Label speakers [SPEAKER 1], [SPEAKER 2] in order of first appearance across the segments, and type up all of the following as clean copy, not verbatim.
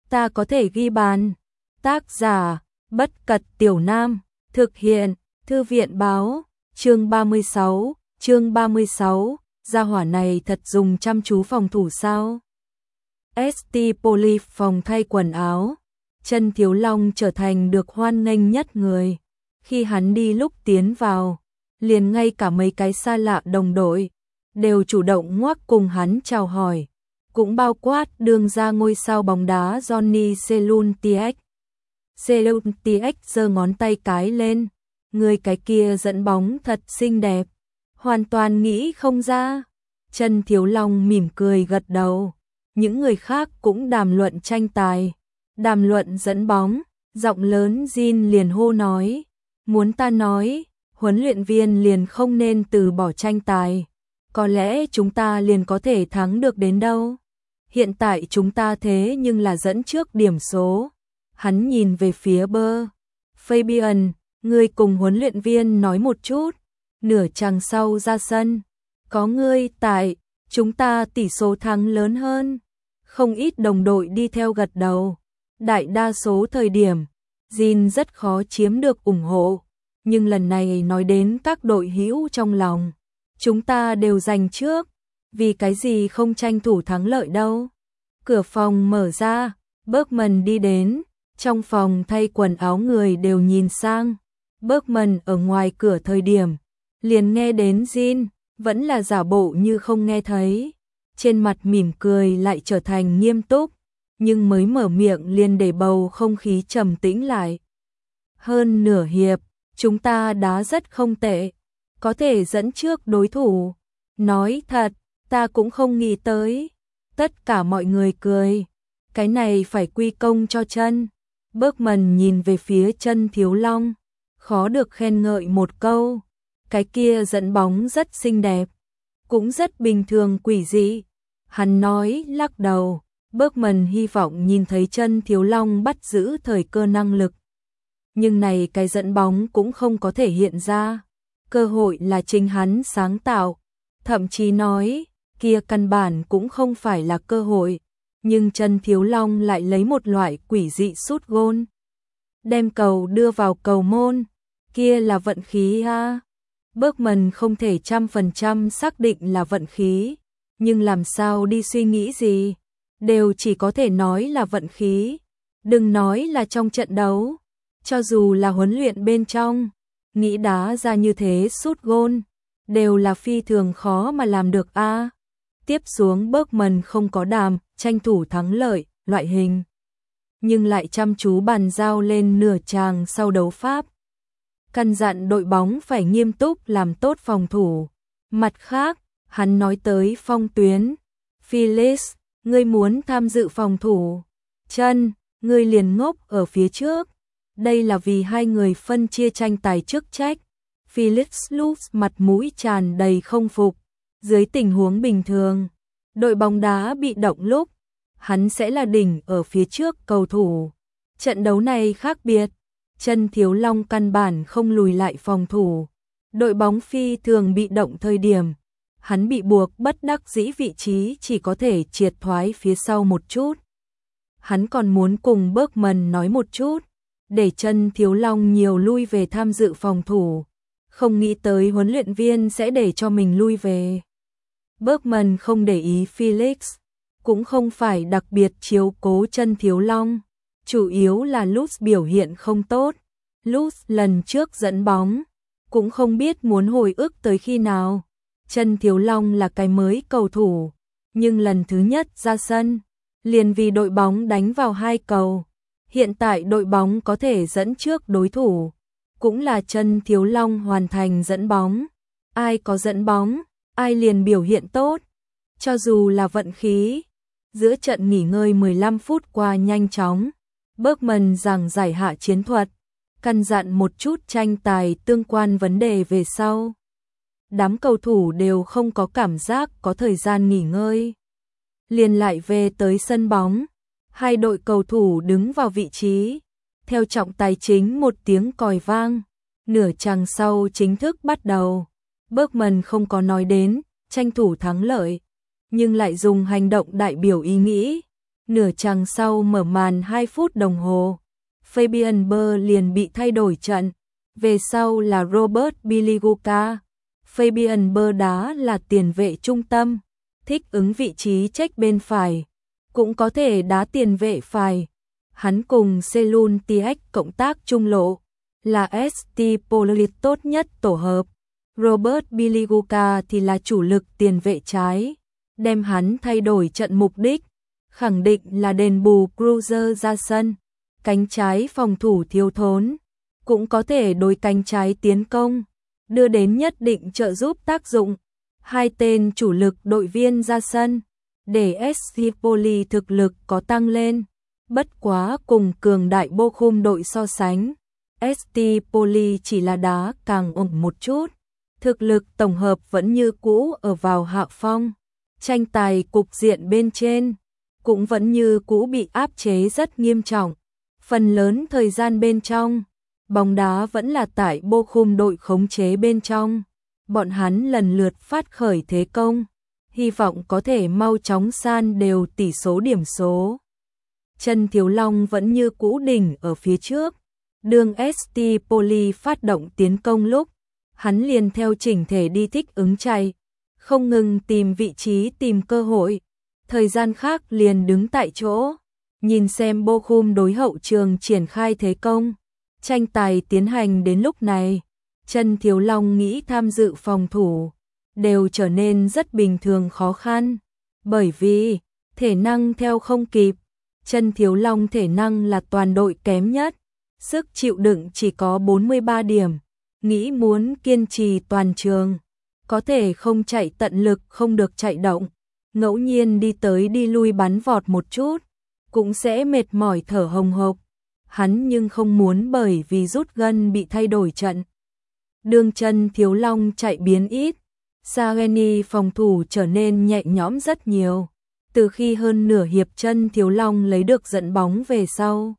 [SPEAKER 1] ta có thể ghi bàn. Tác giả, Bất Cật Tiểu Nam, thực hiện, Thư viện báo, chương 36, gia hỏa này thật dùng chăm chú phòng thủ sao? ST Poly phòng thay quần áo, Chân Thiếu Long trở thành được hoan nghênh nhất người. Khi hắn đi lúc tiến vào, liền ngay cả mấy cái xa lạ đồng đội đều chủ động ngoác cùng hắn chào hỏi, cũng bao quát đường ra ngôi sao bóng đá Johnny Celuntiec. Celuntiec giơ ngón tay cái lên, người cái kia dẫn bóng thật xinh đẹp, hoàn toàn nghĩ không ra. Chân Thiếu Long mỉm cười gật đầu, những người khác cũng đàm luận tranh tài, đàm luận dẫn bóng, giọng lớn Jin liền hô nói, muốn ta nói, huấn luyện viên liền không nên từ bỏ tranh tài, có lẽ chúng ta liền có thể thắng được đến đâu. Hiện tại chúng ta thế nhưng là dẫn trước điểm số. Hắn nhìn về phía bơ. Fabian, ngươi cùng huấn luyện viên nói một chút. Nửa chặng sau ra sân. Có ngươi tại, chúng ta tỷ số thắng lớn hơn. Không ít đồng đội đi theo gật đầu. Đại đa số thời điểm, Jin rất khó chiếm được ủng hộ. Nhưng lần này nói đến các đội hữu trong lòng. Chúng ta đều giành trước. Vì cái gì không tranh thủ thắng lợi đâu. Cửa phòng mở ra, Bergman đi đến, trong phòng thay quần áo người đều nhìn sang. Bergman ở ngoài cửa thời điểm, liền nghe đến Jin, vẫn là giả bộ như không nghe thấy. Trên mặt mỉm cười lại trở thành nghiêm túc, nhưng mới mở miệng liền để bầu không khí trầm tĩnh lại. Hơn nửa hiệp, chúng ta đá rất không tệ, có thể dẫn trước đối thủ. Nói thật, ta cũng không nghĩ tới. Tất cả mọi người cười. Cái này phải quy công cho Chân. Bergman nhìn về phía Chân Thiếu Long, khó được khen ngợi một câu. Cái kia dẫn bóng rất xinh đẹp, cũng rất bình thường quỷ dị. Hắn nói lắc đầu. Bergman hy vọng nhìn thấy Chân Thiếu Long bắt giữ thời cơ năng lực. Nhưng này cái dẫn bóng cũng không có thể hiện ra. Cơ hội là chính hắn sáng tạo. Thậm chí nói, kia căn bản cũng không phải là cơ hội, nhưng Chân Thiếu Long lại lấy một loại quỷ dị sút gôn, đem cầu đưa vào cầu môn, kia là vận khí ha. Bergman không thể 100% xác định là vận khí, nhưng làm sao đi suy nghĩ gì, đều chỉ có thể nói là vận khí, đừng nói là trong trận đấu, cho dù là huấn luyện bên trong, nghĩ đá ra như thế sút gôn, đều là phi thường khó mà làm được a. Tiếp xuống Bergman không có đàm, tranh thủ thắng lợi, loại hình. Nhưng lại chăm chú bàn giao lên nửa chàng sau đấu pháp. Căn dặn đội bóng phải nghiêm túc làm tốt phòng thủ. Mặt khác, hắn nói tới Phong Tuyến. Felix, ngươi muốn tham dự phòng thủ. Chân, ngươi liền ngốc ở phía trước. Đây là vì hai người phân chia tranh tài chức trách. Felix Lux mặt mũi tràn đầy không phục. Dưới tình huống bình thường, đội bóng đá bị động lúc, hắn sẽ là đỉnh ở phía trước cầu thủ. Trận đấu này khác biệt, Chân Thiếu Long căn bản không lùi lại phòng thủ. Đội bóng phi thường bị động thời điểm, hắn bị buộc bất đắc dĩ vị trí chỉ có thể triệt thoái phía sau một chút. Hắn còn muốn cùng Bergman nói một chút, để Chân Thiếu Long nhiều lui về tham dự phòng thủ. Không nghĩ tới huấn luyện viên sẽ để cho mình lui về. Bergman không để ý Felix, cũng không phải đặc biệt chiếu cố Chân Thiếu Long, chủ yếu là Lutz biểu hiện không tốt. Lutz lần trước dẫn bóng, cũng không biết muốn hồi ức tới khi nào. Chân Thiếu Long là cái mới cầu thủ, nhưng lần thứ nhất ra sân, liền vì đội bóng đánh vào 2 cầu. Hiện tại đội bóng có thể dẫn trước đối thủ, cũng là Chân Thiếu Long hoàn thành dẫn bóng. Ai có dẫn bóng, ai liền biểu hiện tốt, cho dù là vận khí. Giữa trận nghỉ ngơi 15 phút qua nhanh chóng, Bergman giảng giải hạ chiến thuật, căn dặn một chút tranh tài tương quan vấn đề về sau. Đám cầu thủ đều không có cảm giác có thời gian nghỉ ngơi. Liền lại về tới sân bóng, hai đội cầu thủ đứng vào vị trí, theo trọng tài chính một tiếng còi vang, nửa chặng sau chính thức bắt đầu. Bergman không có nói đến tranh thủ thắng lợi, nhưng lại dùng hành động đại biểu ý nghĩ. Nửa chặng sau mở màn 2 phút đồng hồ, Fabian Barr liền bị thay đổi trận. Về sau là Robert Biliguca. Fabian Barr đá là tiền vệ trung tâm, thích ứng vị trí check bên phải, cũng có thể đá tiền vệ phải. Hắn cùng Selun Tiech cộng tác trung lộ, là ST Police tốt nhất tổ hợp. Robert Biliguca thì là chủ lực tiền vệ trái, đem hắn thay đổi trận mục đích, khẳng định là đền bù Cruiser ra sân. Cánh trái phòng thủ thiếu thốn, cũng có thể đối cánh trái tiến công, đưa đến nhất định trợ giúp tác dụng. Hai tên chủ lực đội viên ra sân, để ST Poli thực lực có tăng lên. Bất quá cùng cường đại Bochum đội so sánh, ST Poli chỉ là đá càng ổn một chút, thực lực tổng hợp vẫn như cũ ở vào hạ phong. Tranh tài cục diện bên trên cũng vẫn như cũ bị áp chế rất nghiêm trọng. Phần lớn thời gian bên trong, bóng đá vẫn là tại Bochum đội khống chế bên trong. Bọn hắn lần lượt phát khởi thế công, hy vọng có thể mau chóng san đều tỷ số điểm số. Chân Thiếu Long vẫn như cũ đỉnh ở phía trước. Đường ST Poli phát động tiến công lúc, hắn liền theo chỉnh thể đi thích ứng chạy, không ngừng tìm vị trí tìm cơ hội. Thời gian khác liền đứng tại chỗ, nhìn xem Bochum đối hậu trường triển khai thế công. Tranh tài tiến hành đến lúc này, Chân Thiếu Long nghĩ tham dự phòng thủ đều trở nên rất bình thường khó khăn, bởi vì thể năng theo không kịp. Chân Thiếu Long thể năng là toàn đội kém nhất, sức chịu đựng chỉ có 43 điểm, nghĩ muốn kiên trì toàn trường, có thể không chạy tận lực, không được chạy động, ngẫu nhiên đi tới đi lui bắn vọt một chút, cũng sẽ mệt mỏi thở hồng hộc. Hắn nhưng không muốn bởi vì rút gân bị thay đổi trận. Đường Chân Thiếu Long chạy biến ít, Saweni phòng thủ trở nên nhẹ nhõm rất nhiều. Từ khi hơn nửa hiệp Chân Thiếu Long lấy được dẫn bóng về sau,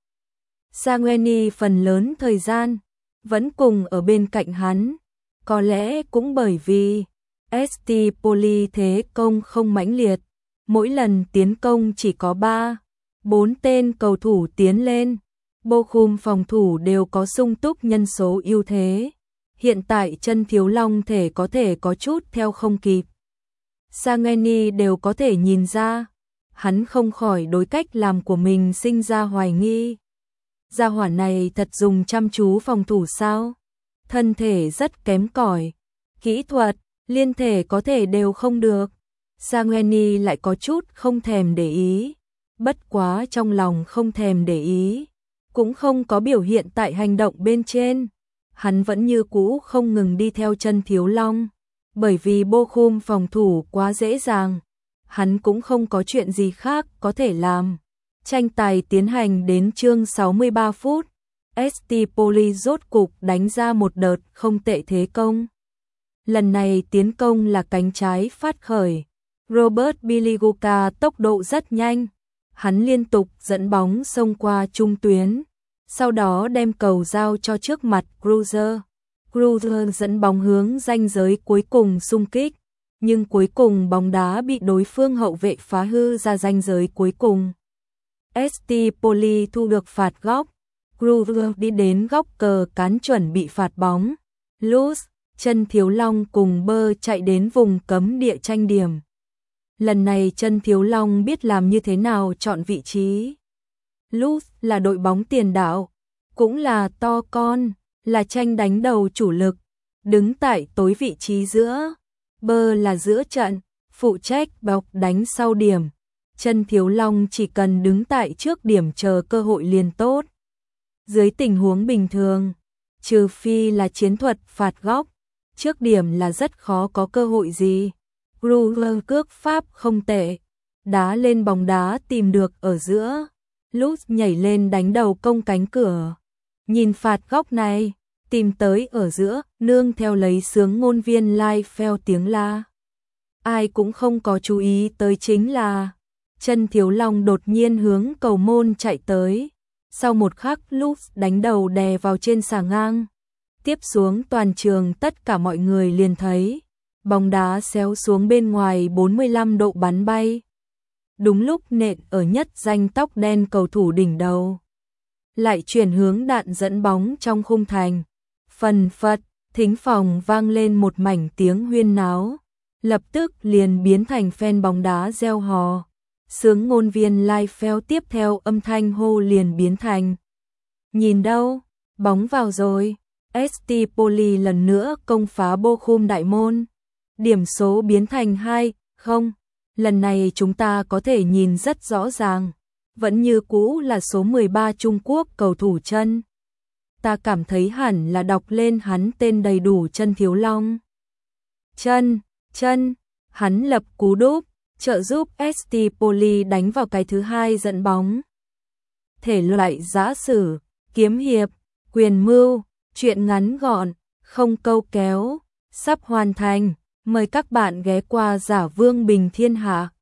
[SPEAKER 1] Saweni phần lớn thời gian vẫn cùng ở bên cạnh hắn. Có lẽ cũng bởi vì ST Poli thế công không mãnh liệt, mỗi lần tiến công chỉ có 3-4 tên cầu thủ tiến lên. Bochum phòng thủ đều có sung túc nhân số ưu thế. Hiện tại Chân Thiếu Long có thể có chút theo không kịp. Saweni đều có thể nhìn ra, hắn không khỏi đối cách làm của mình sinh ra hoài nghi. Gia hỏa này thật dùng chăm chú phòng thủ sao? Thân thể rất kém cỏi, kỹ thuật, liên thể có thể đều không được. Saweni lại có chút không thèm để ý, bất quá trong lòng không thèm để ý, cũng không có biểu hiện tại hành động bên trên. Hắn vẫn như cũ không ngừng đi theo Chân Thiếu Long, bởi vì Bochum phòng thủ quá dễ dàng, hắn cũng không có chuyện gì khác có thể làm. Tranh tài tiến hành đến chương 63 phút, ST Poli rốt cục đánh ra một đợt không tệ thế công. Lần này tiến công là cánh trái phát khởi, Robert Biliguca tốc độ rất nhanh, hắn liên tục dẫn bóng xông qua trung tuyến, sau đó đem cầu giao cho trước mặt Cruiser. Cruiser dẫn bóng hướng ranh giới cuối cùng xung kích, nhưng cuối cùng bóng đá bị đối phương hậu vệ phá hư ra ranh giới cuối cùng. ST Poli thu được phạt góc, Cruiser đi đến góc cờ cán chuẩn bị phạt bóng. Luz, Chân Thiếu Long cùng Bơ chạy đến vùng cấm địa tranh điểm. Lần này Chân Thiếu Long biết làm như thế nào chọn vị trí. Luz là đội bóng tiền đạo, cũng là to con, là tranh đánh đầu chủ lực, đứng tại tối vị trí giữa. Bơ là giữa trận, phụ trách bọc đánh sau điểm. Chân Thiếu Long chỉ cần đứng tại trước điểm chờ cơ hội liền tốt. Dưới tình huống bình thường, trừ phi là chiến thuật phạt góc, trước điểm là rất khó có cơ hội gì. Cruiser cước pháp không tệ, đá lên bóng đá tìm được ở giữa. Luz nhảy lên đánh đầu công cánh cửa. Nhìn phạt góc này, tìm tới ở giữa, nương theo lấy sướng ngôn viên Liefeld tiếng la. Ai cũng không có chú ý tới chính là Chân Thiếu Long đột nhiên hướng cầu môn chạy tới. Sau một khắc Luz đánh đầu đè vào trên xà ngang. Tiếp xuống toàn trường tất cả mọi người liền thấy bóng đá xéo xuống bên ngoài 45 độ bắn bay. đúng lúc nện ở nhất danh tóc đen cầu thủ đỉnh đầu. Lại chuyển hướng đạn dẫn bóng trong khung thành. Phần phật, thính phòng vang lên một mảnh tiếng huyên náo. Lập tức liền biến thành fan bóng đá reo hò. Sướng ngôn viên Liefeld tiếp theo âm thanh hô liền biến thành. Nhìn đâu, bóng vào rồi. ST Poli lần nữa công phá Bochum đại môn. Điểm số biến thành 2-0. Lần này chúng ta có thể nhìn rất rõ ràng. Vẫn như cũ là số 13 Trung Quốc cầu thủ Chân. Ta cảm thấy hẳn là đọc lên hắn tên đầy đủ Chân Thiếu Long. Chân, hắn lập cú đúp, trợ giúp ST Poli đánh vào cái thứ hai dẫn bóng. Thể loại giã sử, kiếm hiệp, quyền mưu, truyện ngắn gọn, không câu kéo, sắp hoàn thành. Mời các bạn ghé qua Giả Vương Bình Thiên Hạ.